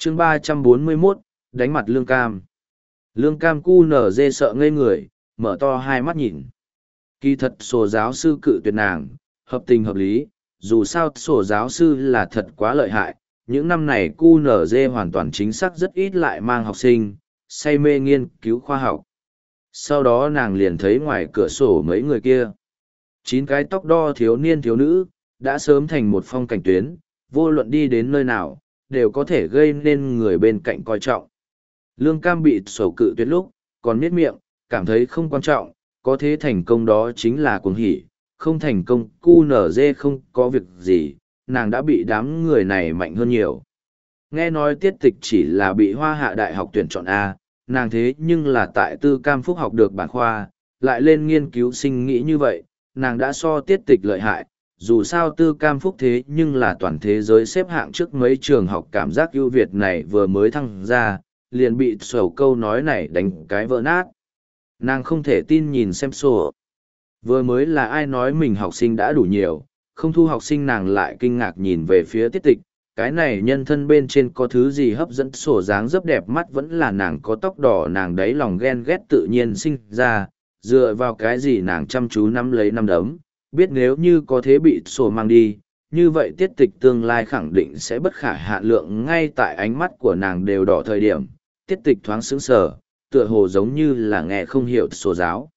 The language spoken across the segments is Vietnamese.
chương 341, đánh mặt Lương Cam. Lương Cam cu nở dê sợ ngây người, mở to hai mắt nhìn. Kỳ thật sổ giáo sư cự tuyệt nàng, hợp tình hợp lý, dù sao sổ giáo sư là thật quá lợi hại. Những năm này cu nở dê hoàn toàn chính xác rất ít lại mang học sinh, say mê nghiên cứu khoa học. Sau đó nàng liền thấy ngoài cửa sổ mấy người kia. 9 cái tóc đo thiếu niên thiếu nữ, đã sớm thành một phong cảnh tuyến, vô luận đi đến nơi nào, đều có thể gây nên người bên cạnh coi trọng. Lương Cam bị sổ cự tuyệt lúc, còn miết miệng, cảm thấy không quan trọng, có thế thành công đó chính là cuồng hỉ, không thành công cu nở dê không có việc gì, nàng đã bị đám người này mạnh hơn nhiều. Nghe nói tiết tịch chỉ là bị Hoa Hạ Đại học tuyển chọn A, nàng thế nhưng là tại Tư Cam Phúc học được bản khoa, lại lên nghiên cứu sinh nghĩ như vậy, nàng đã so tiết tịch lợi hại. Dù sao Tư Cam Phúc thế nhưng là toàn thế giới xếp hạng trước mấy trường học cảm giác ưu việt này vừa mới thăng ra, liền bị sổ câu nói này đánh cái vỡ nát. Nàng không thể tin nhìn xem sổ. Vừa mới là ai nói mình học sinh đã đủ nhiều, không thu học sinh nàng lại kinh ngạc nhìn về phía tiết tịch. Cái này nhân thân bên trên có thứ gì hấp dẫn sổ dáng dấp đẹp mắt vẫn là nàng có tóc đỏ nàng đấy lòng ghen ghét tự nhiên sinh ra, dựa vào cái gì nàng chăm chú nắm lấy nắm đấm, biết nếu như có thế bị sổ mang đi, như vậy tiết tịch tương lai khẳng định sẽ bất khả hạn lượng ngay tại ánh mắt của nàng đều đỏ thời điểm, tiết tịch thoáng sững sờ, tựa hồ giống như là nghe không hiểu sổ giáo.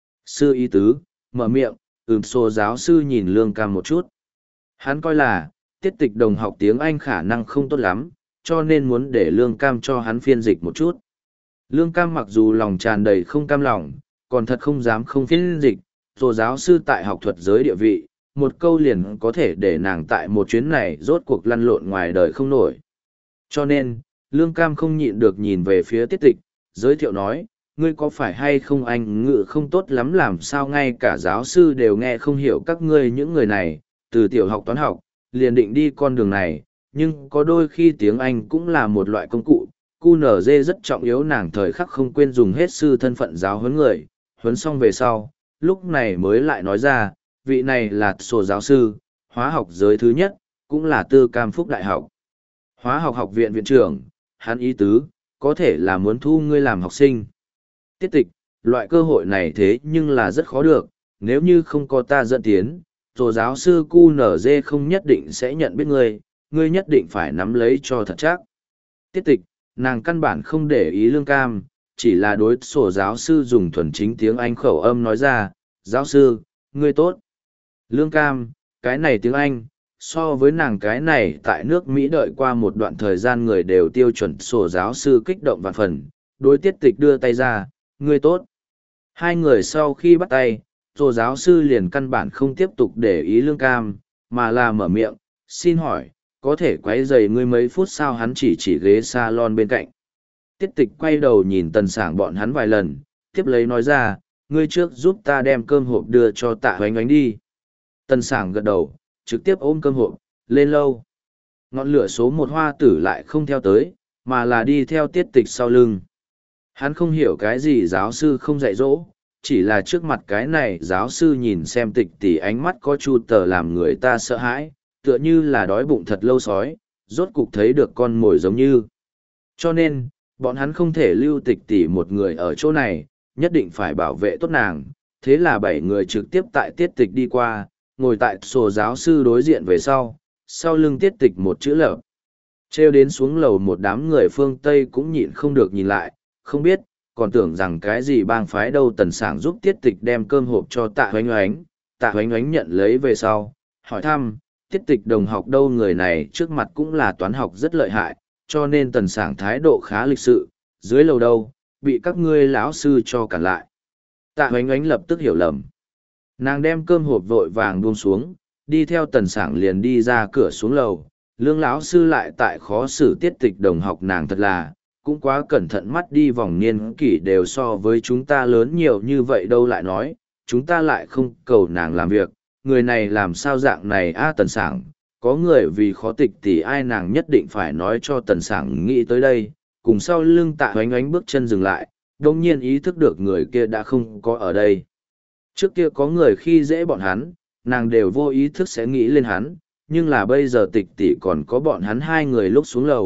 Sư ý tứ, mở miệng, sổ giáo sư nhìn Lương Cam một chút. Hắn coi là, tiết tịch đồng học tiếng Anh khả năng không tốt lắm, cho nên muốn để Lương Cam cho hắn phiên dịch một chút. Lương Cam mặc dù lòng tràn đầy không cam lòng, còn thật không dám không phiên dịch, sổ giáo sư tại học thuật giới địa vị, một câu liền có thể để nàng tại một chuyến này rốt cuộc lăn lộn ngoài đời không nổi. Cho nên, Lương Cam không nhịn được nhìn về phía tiết tịch, giới thiệu nói, ngươi có phải hay không anh ngữ không tốt lắm làm sao ngay cả giáo sư đều nghe không hiểu các ngươi những người này, từ tiểu học toán học, liền định đi con đường này, nhưng có đôi khi tiếng Anh cũng là một loại công cụ. QNZ rất trọng yếu nàng thời khắc không quên dùng hết sư thân phận giáo huấn người, huấn xong về sau, lúc này mới lại nói ra, vị này là sổ giáo sư, hóa học giới thứ nhất, cũng là Tư Cam Phúc Đại học. Hóa học học viện viện trưởng, hắn ý tứ, có thể là muốn thu ngươi làm học sinh. Tiết tịch, loại cơ hội này thế nhưng là rất khó được, nếu như không có ta dẫn tiến, sổ giáo sư QNZ không nhất định sẽ nhận biết ngươi, ngươi nhất định phải nắm lấy cho thật chắc. Tiết tịch, nàng căn bản không để ý Lương Cam, chỉ là đối sổ giáo sư dùng thuần chính tiếng Anh khẩu âm nói ra, giáo sư, ngươi tốt. Lương Cam, cái này tiếng Anh, so với nàng cái này tại nước Mỹ đợi qua một đoạn thời gian người đều tiêu chuẩn sổ giáo sư kích động vạn phần, đối tiết tịch đưa tay ra, ngươi tốt. Hai người sau khi bắt tay, sổ giáo sư liền căn bản không tiếp tục để ý Lương Cam, mà là mở miệng, xin hỏi, có thể quấy rầy ngươi mấy phút sao hắn chỉ ghế salon bên cạnh. Tiết tịch quay đầu nhìn Tần Sảng bọn hắn vài lần, tiếp lấy nói ra, ngươi trước giúp ta đem cơm hộp đưa cho Tạ Hoánh Ánh đi. Tần Sảng gật đầu, trực tiếp ôm cơm hộp, lên lâu. Ngọn lửa số 1 hoa tử lại không theo tới, mà là đi theo tiết tịch sau lưng. Hắn không hiểu cái gì giáo sư không dạy dỗ, chỉ là trước mặt cái này giáo sư nhìn xem tịch tỉ ánh mắt có chu tờ làm người ta sợ hãi, tựa như là đói bụng thật lâu sói, rốt cục thấy được con mồi giống như. Cho nên, bọn hắn không thể lưu tịch tỉ một người ở chỗ này, nhất định phải bảo vệ tốt nàng. Thế là 7 người trực tiếp tại tiết tịch đi qua, ngồi tại sổ giáo sư đối diện về sau lưng tiết tịch một chữ lở. Trêu đến xuống lầu một đám người phương Tây cũng nhịn không được nhìn lại, không biết, còn tưởng rằng cái gì bang phái đâu. Tần Sảng giúp tiết tịch đem cơm hộp cho Tạ Hoánh Ánh, Tạ Hoánh Ánh nhận lấy về sau, hỏi thăm, tiết tịch đồng học đâu người này trước mặt cũng là toán học rất lợi hại, cho nên Tần Sảng thái độ khá lịch sự, dưới lầu đâu, bị các ngươi lão sư cho cản lại. Tạ Hoánh Ánh lập tức hiểu lầm. Nàng đem cơm hộp vội vàng buông xuống, đi theo Tần Sảng liền đi ra cửa xuống lầu. Lương lão sư lại tại khó xử tiết tịch đồng học nàng thật là, cũng quá cẩn thận mắt đi vòng niên kỷ đều so với chúng ta lớn nhiều như vậy đâu lại nói, chúng ta lại không cầu nàng làm việc, người này làm sao dạng này a Tần Sảng, có người vì khó tịch thì ai nàng nhất định phải nói cho Tần Sảng nghĩ tới đây, cùng sau lưng Tạ Hoánh Ánh bước chân dừng lại, đồng nhiên ý thức được người kia đã không có ở đây. Trước kia có người khi dễ bọn hắn, nàng đều vô ý thức sẽ nghĩ lên hắn, nhưng là bây giờ tịch tỷ còn có bọn hắn hai người lúc xuống lầu,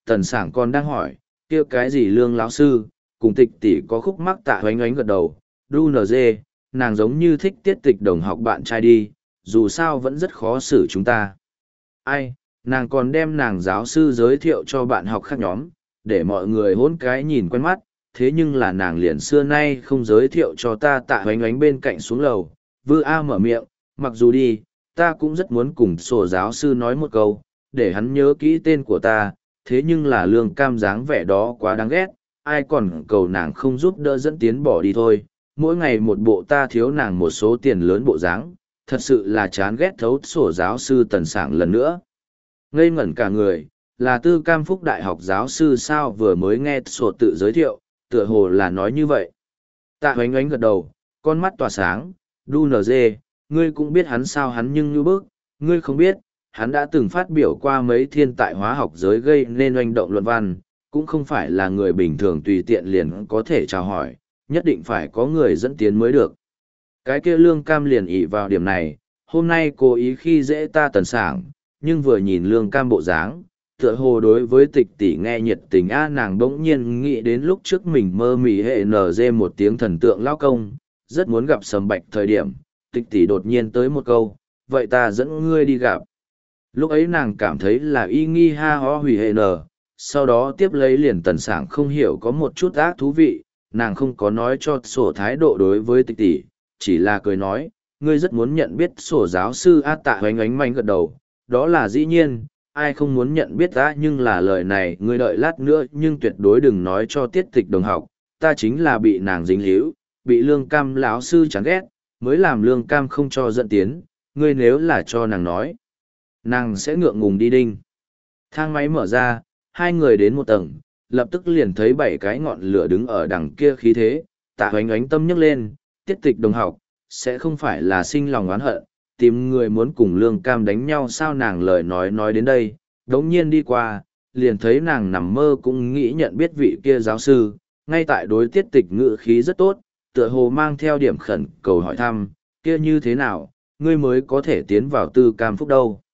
Tần Sảng còn đang hỏi, kia cái gì Lương lão sư, cùng Tịch tỷ có khúc mắc. Tạ Hoánh Oánh gật đầu, đu nờ dê, nàng giống như thích Tiết Tịch đồng học bạn trai đi, dù sao vẫn rất khó xử chúng ta. Ai, nàng còn đem nàng giáo sư giới thiệu cho bạn học khác nhóm, để mọi người hôn cái nhìn quen mắt, thế nhưng là nàng liền xưa nay không giới thiệu cho ta. Tạ Hoánh Oánh bên cạnh xuống lầu, Vư A mở miệng, mặc dù đi, ta cũng rất muốn cùng sổ giáo sư nói một câu, để hắn nhớ kỹ tên của ta, thế nhưng là Lương Cam dáng vẻ đó quá đáng ghét, ai còn cầu nàng không giúp đỡ dẫn tiến bỏ đi thôi, mỗi ngày một bộ ta thiếu nàng một số tiền lớn bộ dáng, thật sự là chán ghét thấu. Sổ giáo sư Tần Sảng lần nữa ngây ngẩn cả người, là Tư Cam Phúc Đại học giáo sư sao? Vừa mới nghe sổ tự giới thiệu, tựa hồ là nói như vậy. Tạ Hoánh Oánh gật đầu, con mắt tỏa sáng, đu nờ dê, ngươi cũng biết hắn sao? Hắn nhưng như bức, ngươi không biết, hắn đã từng phát biểu qua mấy thiên tại hóa học giới gây nên oanh động luận văn, cũng không phải là người bình thường tùy tiện liền có thể chào hỏi, nhất định phải có người dẫn tiến mới được. Cái kia Lương Cam liền ỷ vào điểm này, hôm nay cố ý khi dễ ta Tần Sảng, nhưng vừa nhìn Lương Cam bộ dáng, tựa hồ đối với Tịch tỷ nghe nhiệt tình nàng bỗng nhiên nghĩ đến lúc trước mình mơ mị hệ NG một tiếng thần tượng lao công, rất muốn gặp Sầm Bạch thời điểm, Tịch tỷ đột nhiên tới một câu, vậy ta dẫn ngươi đi gặp. Lúc ấy nàng cảm thấy là y nghi ha ho hủy hệ nở, sau đó tiếp lấy liền Tần Sảng không hiểu có một chút ác thú vị, nàng không có nói cho sổ thái độ đối với Tịch tỷ, chỉ là cười nói, ngươi rất muốn nhận biết sổ giáo sư. Tạ Hoánh Oánh manh gật đầu, đó là dĩ nhiên, ai không muốn nhận biết ta, nhưng là lời này ngươi đợi lát nữa nhưng tuyệt đối đừng nói cho Tiết Tịch đồng học, ta chính là bị nàng dính líu, bị Lương Cam lão sư chán ghét, mới làm Lương Cam không cho dẫn tiến, ngươi nếu là cho nàng nói, nàng sẽ ngượng ngùng đi đinh. Thang máy mở ra, hai người đến một tầng, lập tức liền thấy 7 cái ngọn lửa đứng ở đằng kia khí thế. Tạ Hoánh Oánh tâm nhấc lên, Tiết Tịch đồng học, sẽ không phải là sinh lòng oán hận, tìm người muốn cùng Lương Cam đánh nhau sao? Nàng lời nói đến đây, đống nhiên đi qua, liền thấy nàng nằm mơ cũng nghĩ nhận biết vị kia giáo sư, ngay tại đối Tiết Tịch ngữ khí rất tốt, tựa hồ mang theo điểm khẩn cầu hỏi thăm, kia như thế nào, ngươi mới có thể tiến vào Tư Cam Phúc đâu.